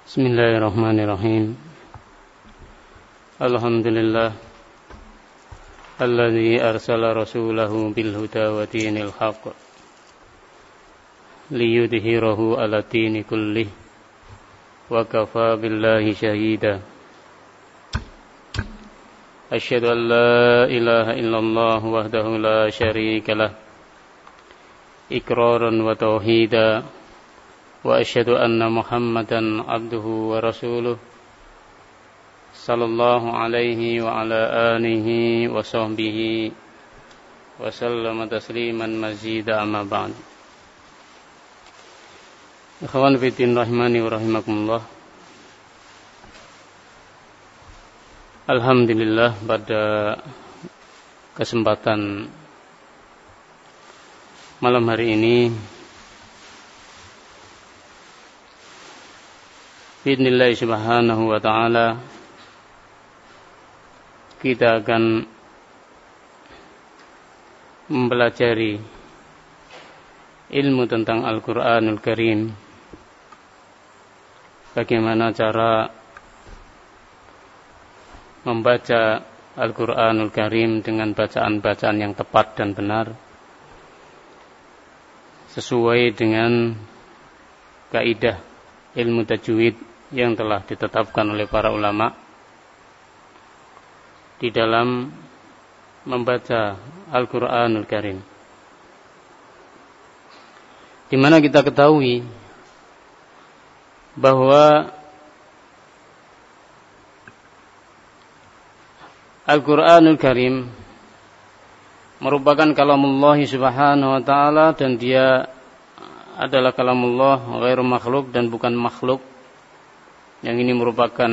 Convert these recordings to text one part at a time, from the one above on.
Bismillahirrahmanirrahim. Alhamdulillah alladzi arsala rasulahu bil huda wa dinil haqq liyudhhirahu 'ala dini kullih wa kafa billahi shahida. Asyhadu an la ilaha illallah wahdahu la syarika lah iqraran wa tauhida. Wa asyhadu anna Muhammadan abduhu wa rasuluh sallallahu alaihi wa ala alihi wa sahbihi wa sallama tasliman mazida amma ba'd. Ikhwan fillah rahimani wa rahimakumullah. Alhamdulillah, pada kesempatan malam hari ini bi'idznillah subhanahu wa ta'ala kita akan mempelajari ilmu tentang Al-Quranul Karim. Bagaimana cara membaca Al-Quranul Karim dengan bacaan-bacaan yang tepat dan benar, sesuai dengan kaidah ilmu tajwid yang telah ditetapkan oleh para ulama di dalam membaca Al-Quranul Karim. Di mana kita ketahui bahwa Al-Quranul Karim merupakan kalamullah subhanahu wa ta'ala, dan dia adalah kalamullah ghairu makhluk dan bukan makhluk. Yang ini merupakan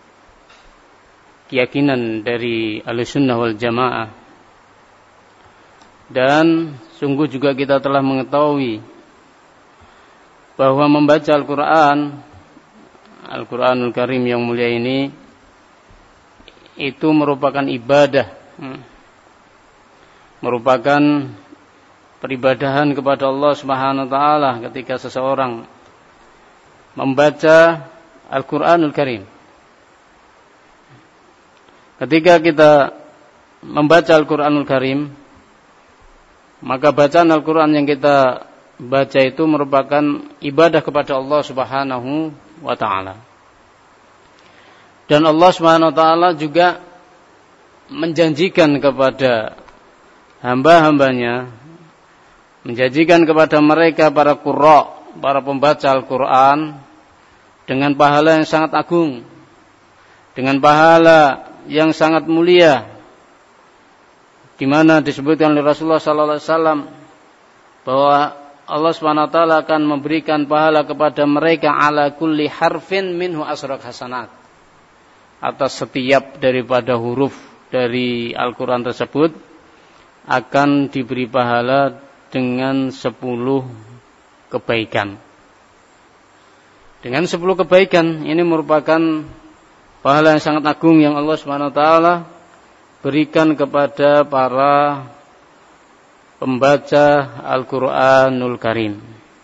keyakinan dari Ahlussunnah wal Jamaah. Dan sungguh juga kita telah mengetahui bahwa membaca Al-Quranul Karim yang mulia ini itu merupakan ibadah, merupakan peribadahan kepada Allah Subhanahu wa taala ketika seseorang membaca Al-Quranul Karim. Ketika kita membaca Al-Quranul Karim, maka bacaan Al-Quran yang kita baca itu merupakan ibadah kepada Allah Subhanahu wa taala. Dan Allah Subhanahu wa taala juga menjanjikan kepada hamba-hambanya, menjanjikan kepada mereka para qurra, para pembaca Al-Quran, dengan pahala yang sangat agung, dengan pahala yang sangat mulia, di mana disebutkan oleh Rasulullah sallallahu alaihi wasallam bahwa Allah Subhanahu wa taala akan memberikan pahala kepada mereka ala kulli harfin minhu asrak hasanat, atas setiap daripada huruf dari Al-Quran tersebut akan diberi pahala dengan 10 kebaikan. Dengan 10 kebaikan ini merupakan pahala yang sangat agung yang Allah Subhanahu wa taala berikan kepada para pembaca Al-Quranul Karim.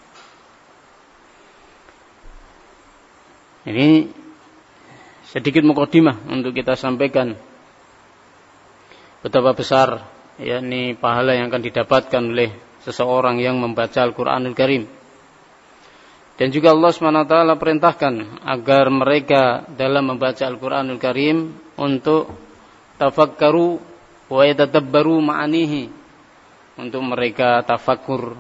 Ini sedikit mukadimah untuk kita sampaikan betapa besar yakni pahala yang akan didapatkan oleh seseorang yang membaca Al-Quranul Karim. Dan juga Allah SWT perintahkan agar mereka dalam membaca Al-Quranul Karim untuk tafakkaru wa yatadabbaru ma'anihi, untuk mereka tafakkur,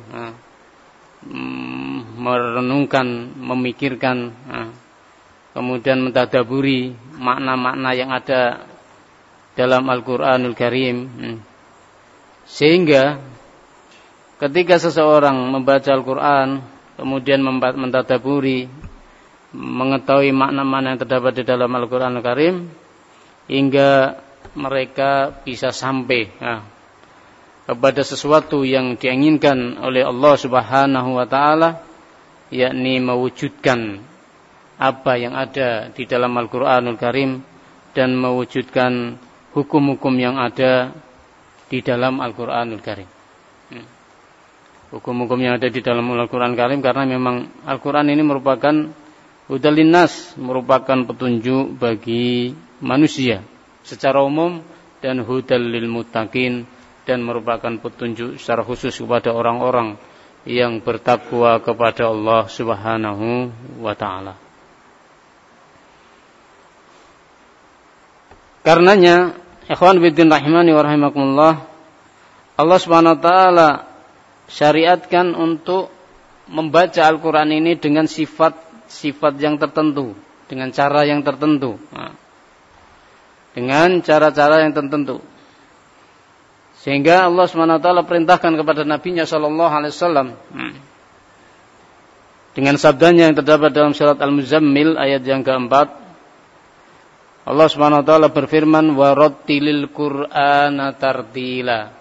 merenungkan, memikirkan, kemudian mentadaburi makna-makna yang ada dalam Al-Quranul Karim, sehingga ketika seseorang membaca Al-Quran kemudian mentadaburi, mengetahui makna-makna yang terdapat di dalam Al-Quranul Karim, hingga mereka bisa sampai kepada sesuatu yang diinginkan oleh Allah Subhanahu wa taala, yakni mewujudkan apa yang ada di dalam Al-Quranul Karim dan mewujudkan hukum-hukum yang ada di dalam Al-Quranul Karim. Hukum-hukum yang ada di dalam Al-Quran Karim, karena memang Al-Quran ini merupakan hudal linnas merupakan petunjuk bagi manusia secara umum, dan hudal lil muttaqin, dan merupakan petunjuk secara khusus kepada orang-orang yang bertakwa kepada Allah Subhanahu wa taala. Karenanya, ikhwan fillah rahimani wa rahimakumullah, Allah Subhanahu wa taala syariatkan untuk membaca Al-Qur'an ini dengan sifat yang tertentu, dengan cara yang tertentu. Dengan cara-cara yang tertentu. Sehingga Allah Subhanahu wa taala perintahkan kepada nabinya sallallahu alaihi wasallam dengan sabdanya yang terdapat dalam surat Al-Muzammil ayat yang keempat, Allah Subhanahu wa taala berfirman, warattilil Qur'ana tartila.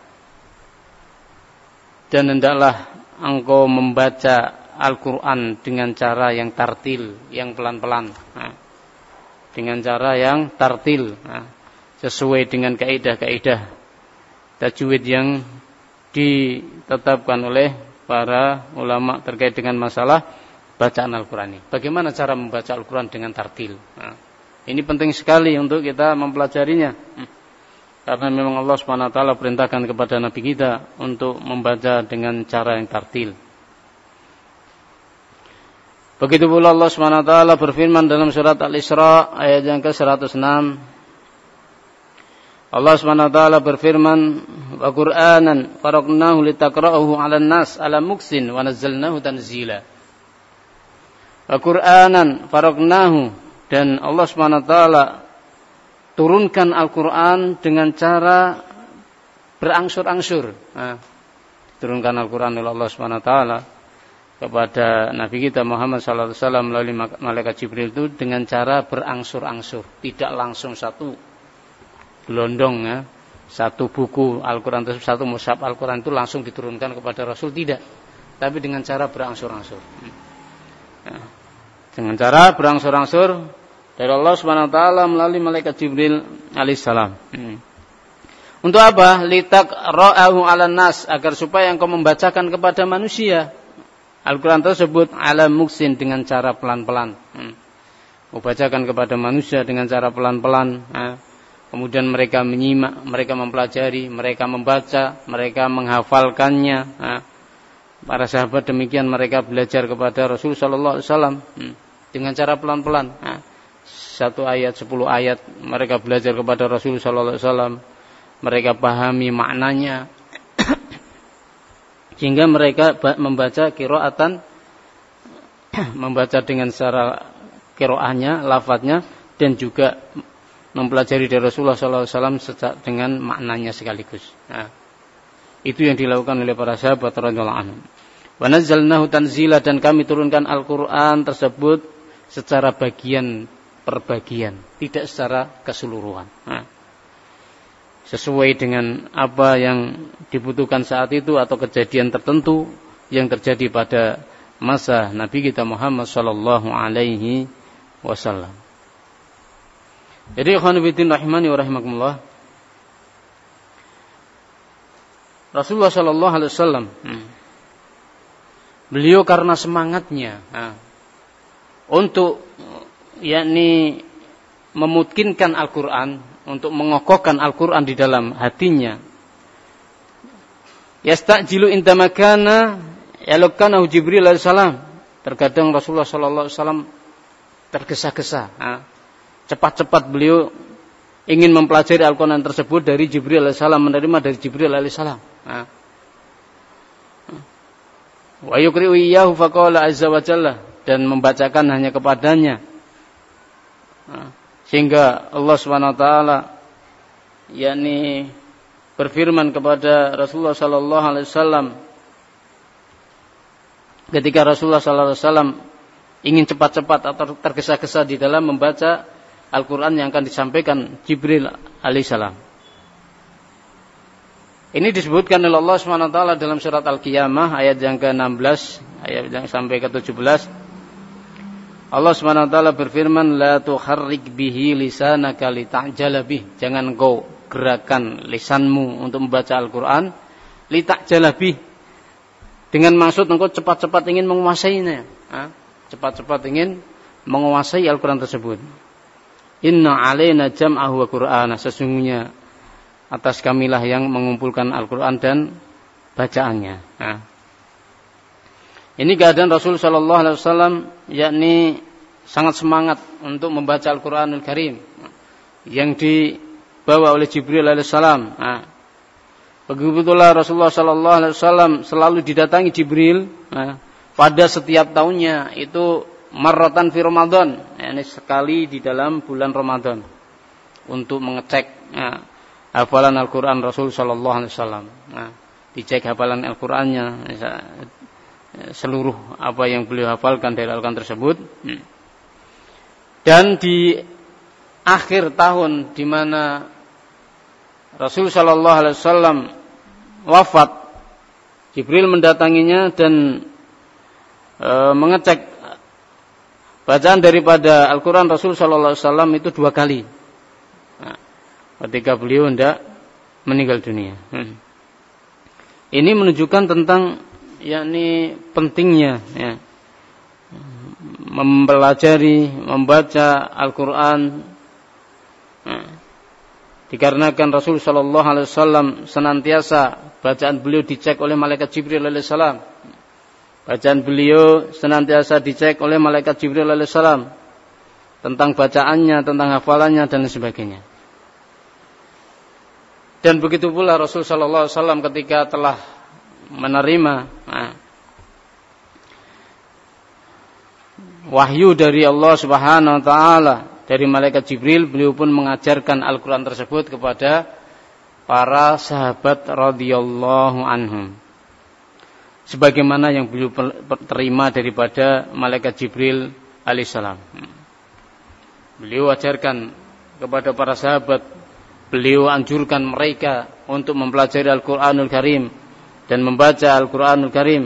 Dan hendaklah engkau membaca Al-Qur'an dengan cara yang tartil, yang pelan-pelan. Dengan cara yang tartil, sesuai dengan kaidah-kaidah tajwid yang ditetapkan oleh para ulama terkait dengan masalah bacaan Al-Qur'an ini. Bagaimana cara membaca Al-Qur'an dengan tartil? Ini penting sekali untuk kita mempelajarinya. Karena memang Allah Subhanahu wa taala perintahkan kepada nabi kita untuk membaca dengan cara yang tartil. Begitu pula Allah Subhanahu wa taala berfirman dalam surat Al-Isra ayat yang ke-106. Allah Subhanahu wa taala berfirman, "Wa Qur'anan faraqnahu litaqra'ahu 'alan nas 'ala muksin wa nazzalnahu tanzila." Wa Qur'anan faraqnahu, dan Allah Subhanahu wa taala turunkan Al-Qur'an dengan cara berangsur-angsur. Turunkan Al-Qur'an oleh Allah Subhanahu wa taala kepada Nabi kita Muhammad sallallahu alaihi wasallam melalui malaikat Jibril itu dengan cara berangsur-angsur, tidak langsung satu gelondong, satu buku Al-Qur'an tersebut, satu mushaf Al-Qur'an itu langsung diturunkan kepada Rasul, tidak, tapi dengan cara berangsur-angsur. Dengan cara berangsur-angsur dari Allah Subhanahu wa taala melalui malaikat Jibril alaihissalam. Untuk apa? Litaqra'ahu 'alan nas, agar supaya engkau membacakan kepada manusia Al-Quran tersebut ala muksin, dengan cara pelan-pelan. Membacakan kepada manusia dengan cara pelan-pelan. Kemudian mereka menyimak, mereka mempelajari, mereka membaca, mereka menghafalkannya. Para sahabat demikian, mereka belajar kepada Rasul sallallahu alaihi wasallam dengan cara pelan-pelan. 1 ayat, 10 ayat mereka belajar kepada Rasul sallallahu alaihi wasallam. Mereka pahami maknanya. Sehingga mereka membaca qiraatan, membaca dengan cara qiraahnya, lafadznya, dan juga mempelajari dari Rasulullah SAW dengan maknanya sekaligus. Itu yang dilakukan oleh para sahabat radhiyallahu anhum. Wa nazzalnahu tanzila, dan kami turunkan Al-Quran tersebut secara bagian per bagian, tidak secara keseluruhan. Sesuai dengan apa yang dibutuhkan saat itu atau kejadian tertentu yang terjadi pada masa Nabi kita Muhammad sallallahu alaihi wasallam. Jadi ikhwan fillah rahimani wa rahimakumullah, Rasulullah sallallahu alaihi wasallam beliau karena semangatnya untuk yakni memutkinkan Al-Qur'an, untuk mengokohkan Al-Quran di dalam hatinya. Yastajilu intamakana yalukanahu Jibril alaihissalam. Terkadang Rasulullah sallallahu alaihi wasallam tergesa-gesa. Cepat-cepat beliau ingin mempelajari Al-Quran tersebut dari Jibril alaihissalam, menerima dari Jibril alaihissalam. Wa yuqri'u iyyahu faqala azza wa jalla, dan membacakan hanya kepadanya. Sehingga Allah Subhanahu wa taala yakni berfirman kepada Rasulullah sallallahu alaihi wasallam ketika Rasulullah sallallahu alaihi wasallam ingin cepat-cepat atau tergesa-gesa di dalam membaca Al-Qur'an yang akan disampaikan Jibril alaihissalam. Ini disebutkan oleh Allah Subhanahu wa taala dalam surat Al-Qiyamah ayat yang ke-16 ayat yang sampai ke-17. Allah Subhanahu wa taala berfirman, la tuharrik bihi lisanaka lita'jala bih. Jangan kau gerakan lisanmu untuk membaca Al-Qur'an lita'jala bih, dengan maksud engkau cepat-cepat ingin menguasainya. Cepat-cepat ingin menguasai Al-Quran tersebut. Inna alaina jam'ahu wa qur'ana, sesungguhnya atas kamilah yang mengumpulkan Al-Quran dan bacaannya. Nah, ini keadaan Rasul sallallahu alaihi wasallam, yakni sangat semangat untuk membaca Al-Quranul Karim yang dibawa oleh Jibril alaihissalam. Nah, begitulah Rasulullah sallallahu alaihi wasallam selalu didatangi Jibril pada setiap tahunnya, itu marratan fi Ramadan, yakni sekali di dalam bulan Ramadan, untuk mengecek hafalan Al-Quran Rasul sallallahu alaihi wasallam. Dicek hafalan Al-Qurannya, seluruh apa yang beliau hafalkan dari Al-Quran tersebut. Dan di akhir tahun di mana Rasul sallallahu alaihi wasallam wafat, Jibril mendatanginya dan mengecek bacaan daripada Al-Quran Rasul sallallahu alaihi wasallam itu 2 kali. Ketika beliau hendak meninggal dunia. Ini menunjukkan tentang yakni pentingnya mempelajari, membaca Al-Quran. Dikarenakan Rasul sallallahu alaihi wasallam senantiasa bacaan beliau dicek oleh malaikat Jibril alaihissalam. Bacaan beliau senantiasa dicek oleh malaikat Jibril alaihissalam tentang bacaannya, tentang hafalannya dan sebagainya. Dan begitu pula Rasul sallallahu alaihi wasallam ketika telah menerima wahyu dari Allah Subhanahu wa taala, dari malaikat Jibril, beliau pun mengajarkan Al-Quran tersebut kepada para sahabat radhiyallahu anhum, sebagaimana yang beliau terima daripada malaikat Jibril alaihissalam. Beliau ajarkan kepada para sahabat, beliau anjurkan mereka untuk mempelajari Al-Quranul Karim dan membaca Al-Quranul Karim.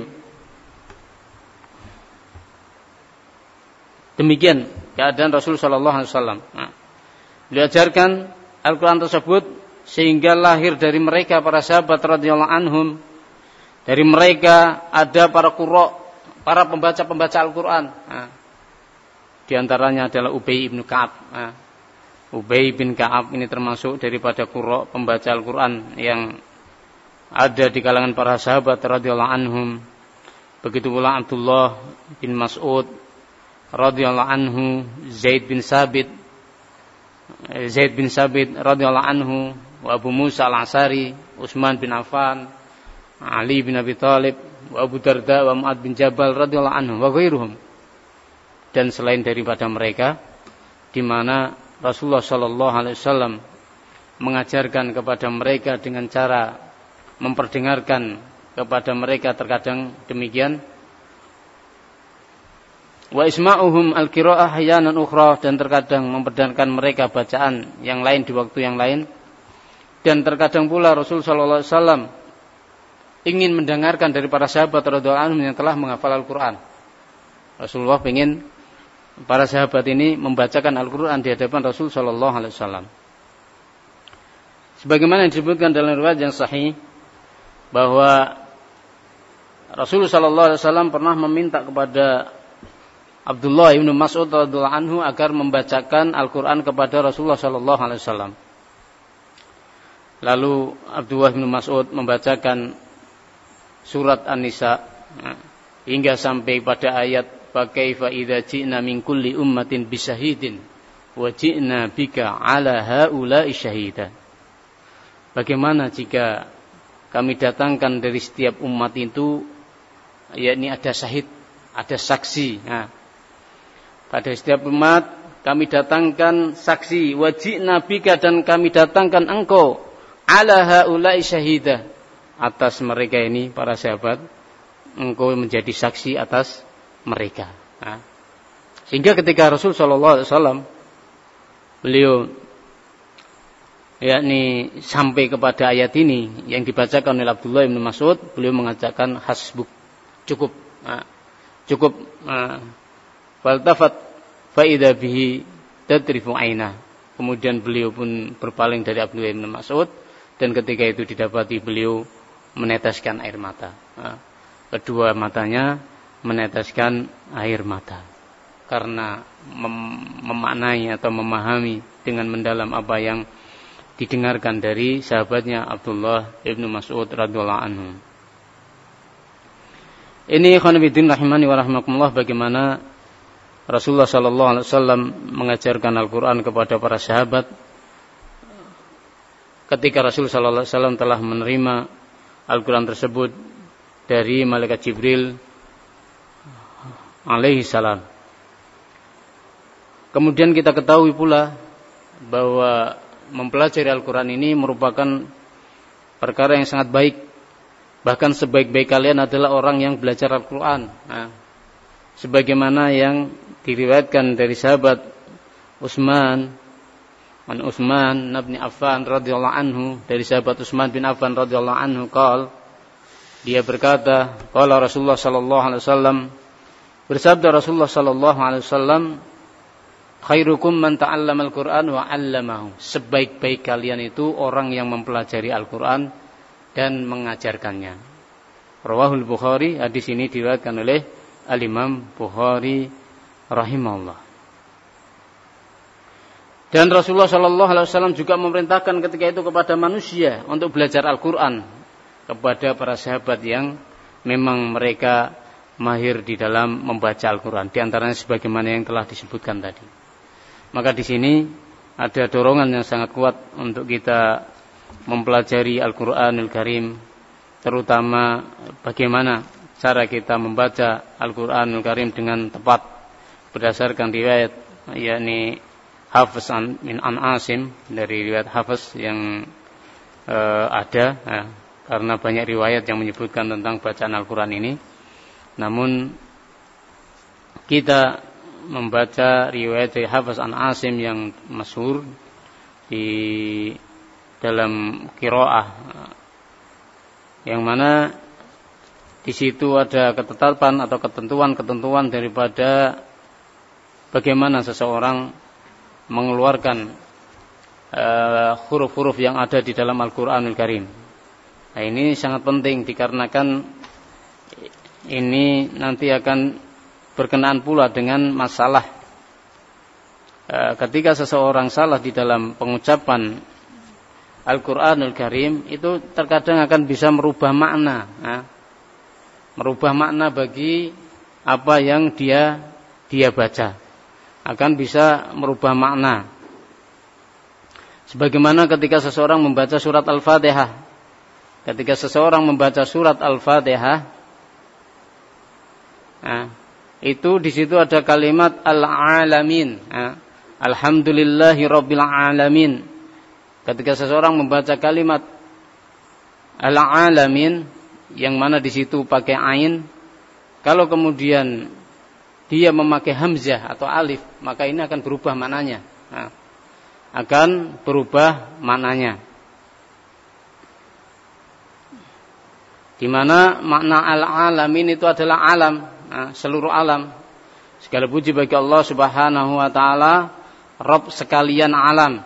Demikian keadaan Rasul sallallahu alaihi wasallam. Beliau ajarkan Al-Quran tersebut sehingga lahir dari mereka para sahabat radhiyallahu anhum. Dari mereka ada para qurra, para pembaca-pembaca Al-Quran. Di antaranya adalah Ubay bin Ka'ab. Ubay bin Ka'ab ini termasuk daripada qurra, pembaca Al-Quran yang ada di kalangan para sahabat radhiyallahu anhum. Begitu pula Abdullah bin Mas'ud radhiyallahu anhu, Zaid bin Sabit radhiyallahu anhu, wa Abu Musa al-Ash'ari, Utsman bin Affan, Ali bin Abi Thalib, wa Abu Darda, wa Mu'ad bin Jabal radhiyallahu anhu, wa ghairuhum. Dan selain daripada mereka, di mana Rasulullah sallallahu alaihi wasallam mengajarkan kepada mereka dengan cara memperdengarkan kepada mereka terkadang demikian, wa isma'uhum al-qira'ah ahyanan ukhra, dan terkadang memperdengarkan mereka bacaan yang lain di waktu yang lain. Dan terkadang pula Rasul sallallahu alaihi wasallam ingin mendengarkan dari para sahabat radhiyallahu anhum yang telah menghafal Al-Quran. Rasulullah ingin para sahabat ini membacakan Al-Quran di hadapan Rasul sallallahu alaihi wasallam. Sebagaimana yang disebutkan dalam riwayat yang sahih bahwa Rasul sallallahu alaihi wasallam pernah meminta kepada Abdullah bin Mas'ud radhiyallahu anhu agar membacakan Al-Quran kepada Rasulullah sallallahu alaihi wasallam. Lalu Abdullah bin Mas'ud membacakan surat An-Nisa hingga sampai pada ayat fa kaifa idza ji'na min kulli ummatin bisyahidin wa ji'na bika 'ala haula'i syahida. Bagaimana jika kami datangkan dari setiap umat itu, yakni ada syahid, ada saksi. Pada setiap umat kami datangkan saksi, wa ji'na bika, dan kami datangkan engkau 'ala haula'i syahida, atas mereka ini para sahabat, engkau menjadi saksi atas mereka. Sehingga ketika Rasul sallallahu alaihi wasallam beliau yakni sampai kepada ayat ini yang dibacakan oleh Abdullah bin Mas'ud, beliau mengatakan hasbuk, cukup. Cukup. Faltafat fa idza bihi tadrifu aina. Kemudian beliau pun berpaling dari Abdullah bin Mas'ud, dan ketika itu didapati beliau meneteskan air mata. Kedua matanya meneteskan air mata karena memaknai atau memahami dengan mendalam apa yang didengarkan dari sahabatnya Abdullah ibnu Mas'ud radhiyallahu anhu. Ini khonibidin rahimani wa rahmakumullah, bagaimana Rasulullah sallallahu alaihi wasallam mengajarkan Al-Quran kepada para sahabat ketika Rasul sallallahu alaihi wasallam telah menerima Al-Quran tersebut dari malaikat Jibril alaihi salam. Kemudian kita ketahui pula bahwa mempelajari Al-Quran ini merupakan perkara yang sangat baik. Bahkan sebaik-baik kalian adalah orang yang belajar Al-Quran. Nah, sebagaimana yang diriwayatkan dari sahabat Utsman bin Affan radhiyallahu anhu, dari sahabat Utsman bin Affan radhiyallahu anhu dia berkata, qala Rasulullah sallallahu alaihi wasallam, bersabda Rasulullah sallallahu alaihi wasallam, khairukum man ta'allama al-Qur'an wa 'allamahu. Sebaik-baik kalian itu orang yang mempelajari Al-Qur'an dan mengajarkannya. Rawahul Bukhari, hadis ini diriwayatkan oleh Al-Imam Bukhari rahimahullah. Dan Rasulullah sallallahu alaihi wasallam juga memerintahkan ketika itu kepada manusia untuk belajar Al-Qur'an kepada para sahabat yang memang mereka mahir di dalam membaca Al-Qur'an, di antaranya sebagaimana yang telah disebutkan tadi. Maka di sini ada dorongan yang sangat kuat untuk kita mempelajari Al-Qur'anul Karim, terutama bagaimana cara kita membaca Al-Qur'anul Karim dengan tepat berdasarkan riwayat, yakni Hafiz bin Asim, dari riwayat Hafiz yang ada, karena banyak riwayat yang menyebutkan tentang bacaan Al-Qur'an ini. Namun kita membaca riwayat dari Hafiz an Asim yang masyhur di dalam qiraah, yang mana di situ ada ketetapan atau ketentuan daripada bagaimana seseorang mengeluarkan huruf-huruf yang ada di dalam Al-Qur'anul Karim. Nah, ini sangat penting dikarenakan ini nanti akan berkenaan pula dengan masalah ketika seseorang salah di dalam pengucapan Al-Qur'anul Karim, itu terkadang akan bisa merubah makna, merubah makna bagi apa yang dia baca, akan bisa merubah makna. Sebagaimana ketika seseorang membaca surat Al-Fatihah, ketika seseorang membaca surat Al-Fatihah, itu di situ ada kalimat al-alamin, alhamdulillahi rabbil alamin. Ketika seseorang membaca kalimat al-alamin, yang mana di situ pakai ain, kalau kemudian dia memakai hamzah atau alif, maka ini akan berubah maknanya. Akan berubah maknanya. Di mana makna al-alamin itu adalah alam, seluruh alam. Segala puji bagi Allah Subhanahu wa taala, Rabb sekalian alam.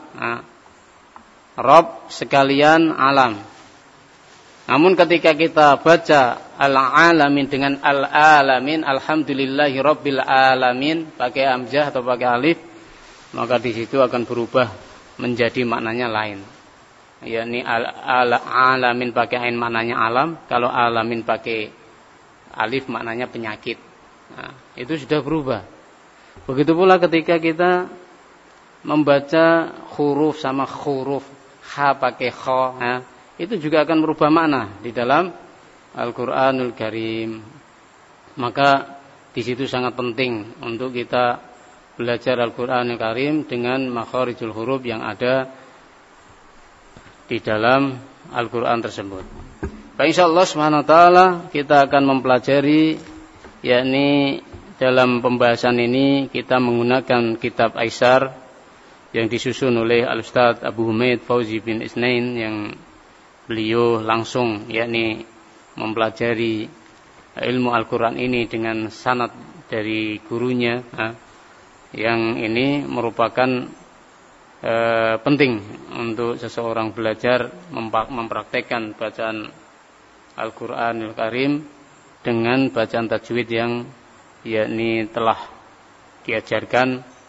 Rabb sekalian alam. Namun ketika kita baca al-alamin dengan al-alamin, alhamdulillahi rabbil alamin, pakai hamzah atau pakai alif, maka di situ akan berubah menjadi maknanya lain. Yakni al-alamin pakai ain maknanya alam, kalau alamin pakai alif maknanya penyakit. Nah, itu sudah berubah. Begitu pula ketika kita membaca huruf sama huruf, ha pakai kho, itu juga akan merubah makna di dalam Al-Qur'anul Karim. Maka di situ sangat penting untuk kita belajar Al-Qur'anul Karim dengan makharijul huruf yang ada di dalam Al-Qur'an tersebut. Insyaallah subhanahu wa ta'ala kita akan mempelajari, yakni dalam pembahasan ini kita menggunakan kitab Aisar yang disusun oleh Al-Ustaz Abu Humaid Fauzi bin Isnain, yang beliau langsung yakni mempelajari ilmu Al-Quran ini dengan sanad dari gurunya. Yang ini merupakan penting untuk seseorang belajar mempraktekkan bacaan Al-Qur'anul Karim dengan bacaan tajwid yang yakni telah diajarkan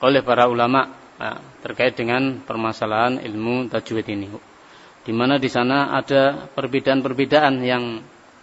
oleh para ulama terkait dengan permasalahan ilmu tajwid ini. Di mana di sana ada perbedaan-perbedaan yang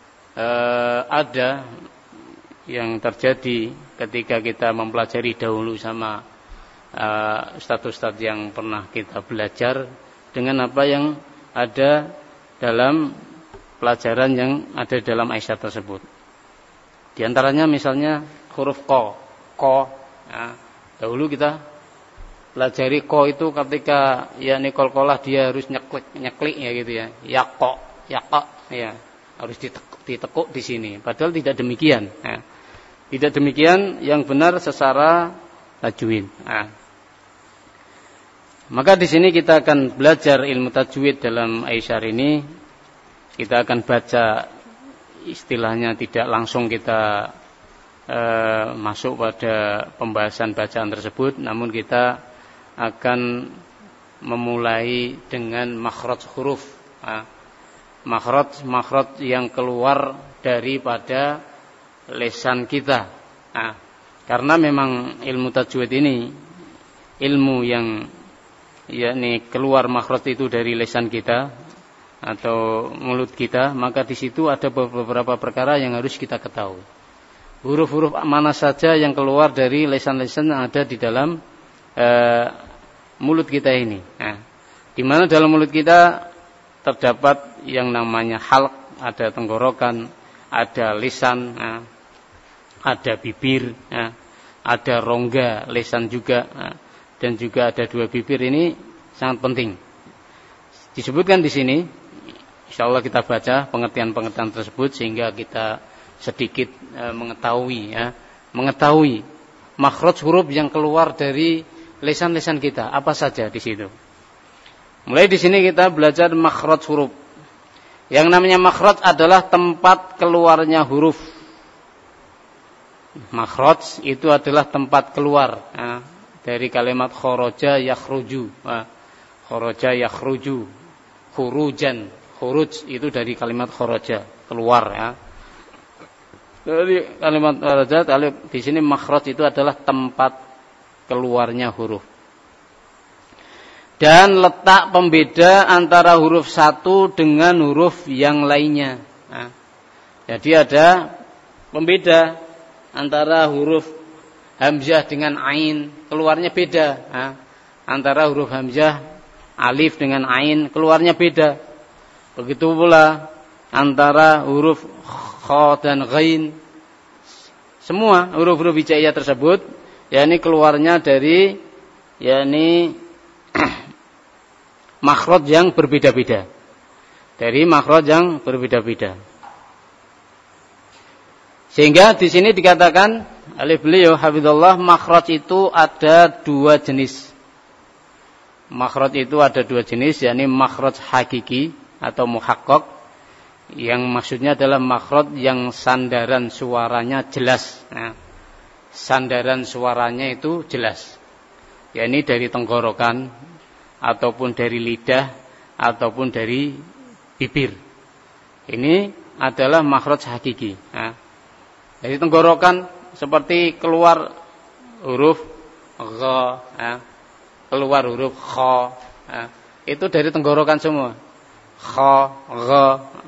ada yang terjadi ketika kita mempelajari dahulu sama ustadz-ustadz yang pernah kita belajar dengan apa yang ada dalam pelajaran yang ada dalam Aisyah tersebut. Di antaranya misalnya huruf ko. Ya, dahulu kita pelajari ko itu ketika yakni qalqalah dia harus nyeklik ya gitu ya. Yaqo ya. Harus ditekuk di sini. Padahal tidak demikian. Ya. Tidak demikian yang benar secara tajwid. Ya. Maka di sini kita akan belajar ilmu tajwid dalam Aisyah ini. Kita akan baca istilahnya tidak langsung kita masuk pada pembahasan bacaan tersebut, namun kita akan memulai dengan makhraj huruf. Makhraj yang keluar daripada lisan kita. Karena memang ilmu tajwid ini ilmu yang yakni keluar makhraj itu dari lisan kita atau mulut kita, maka di situ ada beberapa perkara yang harus kita ketahui. Huruf-huruf mana saja yang keluar dari lisan-lisan yang ada di dalam mulut kita ini. Di mana dalam mulut kita terdapat yang namanya halq, ada tenggorokan, ada lisan, ada bibir, ada rongga lisan juga, dan juga ada dua bibir. Ini sangat penting. Disebutkan di sini, insyaallah kita baca pengertian-pengertian tersebut sehingga kita sedikit mengetahui makhraj huruf yang keluar dari lisan-lisan kita apa saja di situ. Mulai di sini kita belajar makhraj huruf. Yang namanya makhraj adalah tempat keluarnya huruf. Makhraj itu adalah tempat keluar dari kalimat kharaja yakhruju. Kharaja yakhruju, khurujan, khuruj itu dari kalimat kharaja, keluar ya. Dari kalimat kharaja, di sini makhraj itu adalah tempat keluarnya huruf. Dan letak pembeda antara huruf satu dengan huruf yang lainnya. Jadi ada pembeda antara huruf hamzah dengan ain, keluarnya beda. Antara huruf hamzah alif dengan ain, keluarnya beda. Begitu pula antara huruf kha dan ghain. Semua huruf-huruf hijaiyah tersebut yakni keluarnya dari yakni makhraj yang berbeda-beda. Dari makhraj yang berbeda-beda. Sehingga di sini dikatakan oleh beliau hafizallah, makhraj itu ada dua jenis. Makhraj itu ada dua jenis, yakni makhraj hakiki atau muhaqqaq, yang maksudnya adalah makhraj yang sandaran suaranya jelas. Sandaran suaranya itu jelas, yakni dari tenggorokan ataupun dari lidah ataupun dari bibir. Ini adalah makhraj hakiki. Dari tenggorokan seperti keluar huruf gha, keluar huruf kha, itu dari tenggorokan semua. Kha, gha,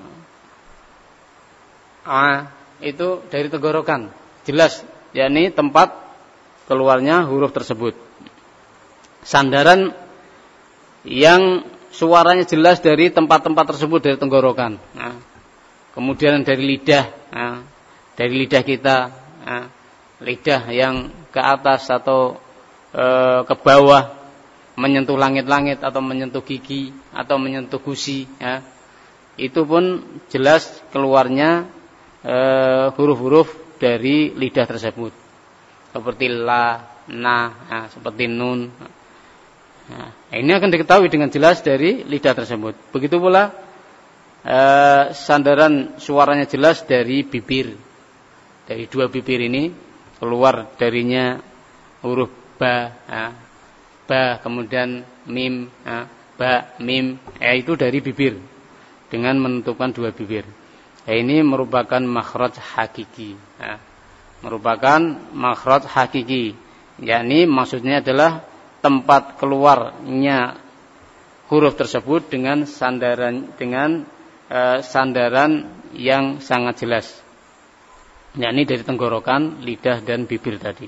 itu dari tenggorokan, jelas, yakni tempat keluarnya huruf tersebut. Sandaran yang suaranya jelas dari tempat-tempat tersebut dari tenggorokan. Kemudian dari lidah, dari lidah kita, lidah yang ke atas atau ke bawah, menyentuh langit-langit atau menyentuh gigi atau menyentuh gusi, itu pun jelas keluarnya huruf-huruf dari lidah tersebut, seperti la, na, seperti nun. Ini akan diketahui dengan jelas dari lidah tersebut. Begitu pula sandaran suaranya jelas dari bibir. Dari dua bibir ini keluar darinya huruf ba, ba, kemudian mim, ba, mim, itu dari bibir dengan menentukan dua bibir. Ini merupakan makhraj hakiki. Merupakan makhraj hakiki, yakni maksudnya adalah tempat keluarnya huruf tersebut dengan sandaran yang sangat jelas, yakni dari tenggorokan, lidah dan bibir tadi.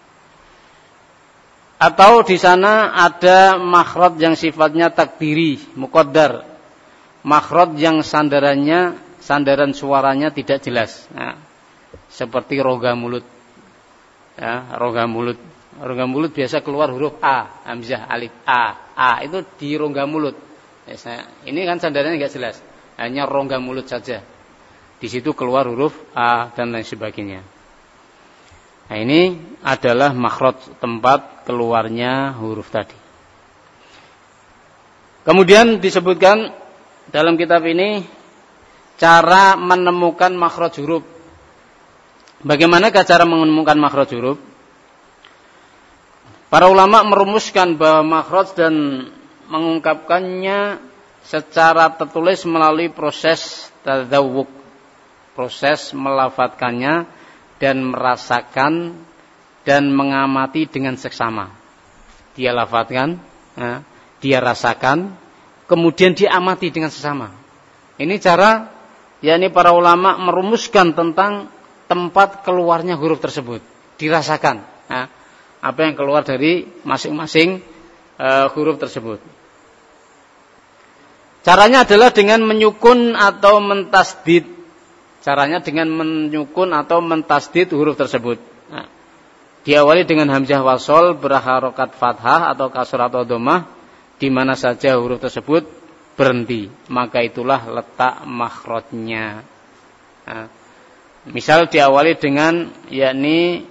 Atau di sana ada makhraj yang sifatnya takdiri, muqaddar, makhraj yang sandaran suaranya tidak jelas. Nah, seperti rongga mulut. Ya, rongga mulut biasa keluar huruf A, hamzah, alif, A itu di rongga mulut. Ini kan sandarannya enggak jelas, hanya rongga mulut saja. Di situ keluar huruf A dan lain sebagainya. Nah, ini adalah makhraj, tempat keluarnya huruf tadi. Kemudian disebutkan dalam kitab ini cara menemukan makhraj huruf. Bagaimanakah cara menemukan makhraj huruf? Para ulama merumuskan bahwa makhraj dan mengungkapkannya secara tertulis melalui proses tadzawwuq, proses melafadzkannya dan merasakan dan mengamati dengan seksama. Dia lafadzkan, dia rasakan, kemudian diamati dengan sesama. Ini cara, yakni para ulama merumuskan tentang tempat keluarnya huruf tersebut, dirasakan. Apa yang keluar dari masing-masing huruf tersebut. Caranya adalah dengan menyukun atau mentasdid. Caranya dengan menyukun atau mentasdid huruf tersebut. Nah, diawali dengan hamzah wasol berharokat fathah atau kasrah atau dhammah, di mana saja huruf tersebut berhenti, maka itulah letak makhrajnya. Nah, misal diawali dengan yakni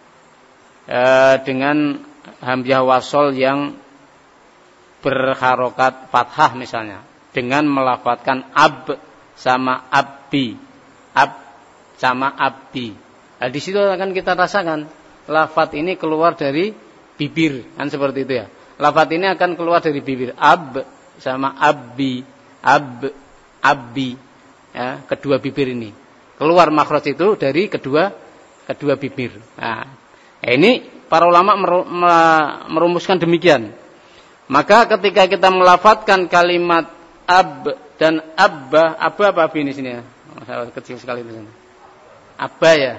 dengan hamzah wasol yang berharokat fathah misalnya, dengan melafadzkan ab sama abbi, ab sama abdi. Nah, di situ akan kita rasakan lafadz ini keluar dari bibir, kan seperti itu ya. Lafadz ini akan keluar dari bibir, ab sama abbi, abbi, ya, kedua bibir ini. Keluar makhraj itu dari kedua bibir. Nah, ini para ulama merumuskan demikian. Maka ketika kita melafadzkan kalimat ab dan abba, apa ini sini ya? Masalah kecil sekali di sini. Abba ya,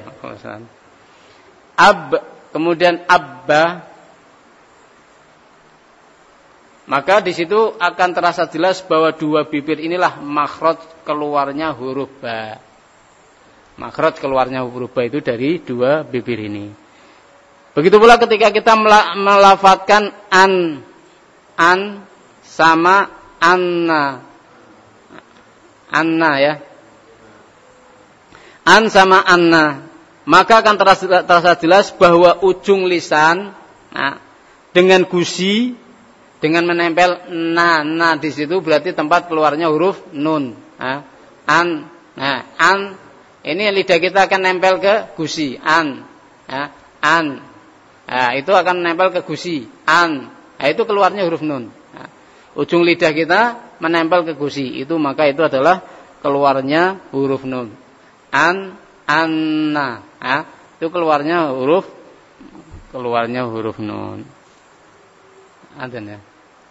ab kemudian abba, maka di situ akan terasa jelas bahwa dua bibir inilah makhraj keluarnya huruf ba. Makhraj keluarnya huruf ba itu dari dua bibir ini. Begitu pula ketika kita melafadzkan an sama anna ya, an sama anna, maka akan terasa jelas bahwa ujung lisan dengan gusi, dengan menempel na di situ berarti tempat keluarnya huruf nun. An ini lidah kita akan nempel ke gusi, an. Itu akan nempel ke gusi, an. Itu keluarnya huruf nun. Ujung lidah kita menempel ke gusi, itu maka itu adalah keluarnya huruf nun. Anna. Itu keluarnya huruf nun. Ada ya.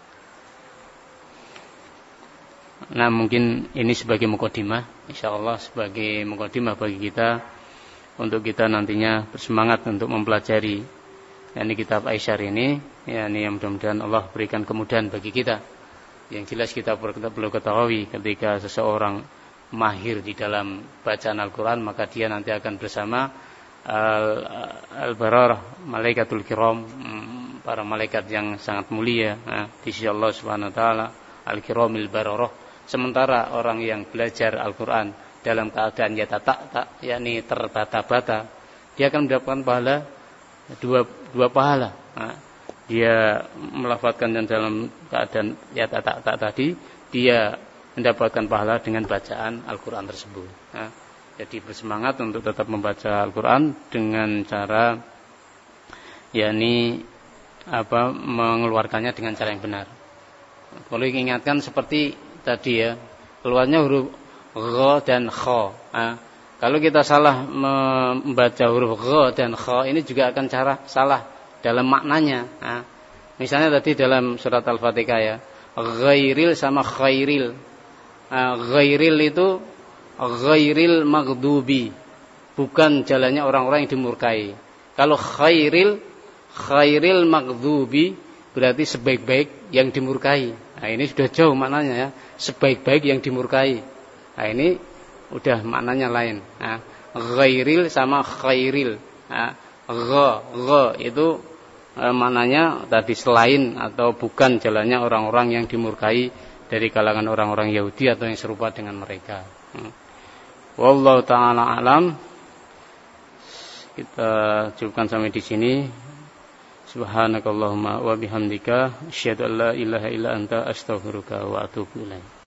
Nah, mungkin ini sebagai mukadimah, insyaallah sebagai mukadimah bagi kita untuk kita nantinya bersemangat untuk mempelajari yakni kitab Aisyar ini, yakni yang mudah-mudahan Allah berikan kemudahan bagi kita. Yang jelas kita perlu ketahui ketika seseorang mahir di dalam bacaan Al-Quran, maka dia nanti akan bersama al-bararah, malaikatul kiram, para malaikat yang sangat mulia di sisi Allah Subhanahu wa taala, al-kiramil bararah. Sementara orang yang belajar Al-Quran dalam keadaan yakni terbata-bata, dia akan mendapatkan pahala dua pahala. Dia melafadzkan dalam keadaan tadi, dia mendapatkan pahala dengan bacaan Al-Quran tersebut. Jadi bersemangat untuk tetap membaca Al-Quran dengan cara yakni mengeluarkannya dengan cara yang benar. Perlu diingatkan seperti tadi ya, keluarnya huruf gha dan kha. Kalau kita salah membaca huruf gha dan kha, ini juga akan salah dalam maknanya. Nah, misalnya tadi dalam surat Al-Fatihah ya, ghairil sama khairil. Ghairil itu ghairil maghdubi, bukan jalannya orang-orang yang dimurkai. Kalau khairil maghdubi berarti sebaik-baik yang dimurkai. Nah, ini sudah jauh maknanya ya, sebaik-baik yang dimurkai. Nah, ini udah maknanya lain. Nah, ghairil sama khairil. Nah, gha itu maknanya tadi selain atau bukan jalannya orang-orang yang dimurkai dari kalangan orang-orang Yahudi atau yang serupa dengan mereka. Wallahu ta'ala alam. Kita cukupkan sampai di sini. Subhanakallahumma wa bihamdika asyhadu an la ilaha illa anta astaghfiruka wa atubu ilaik.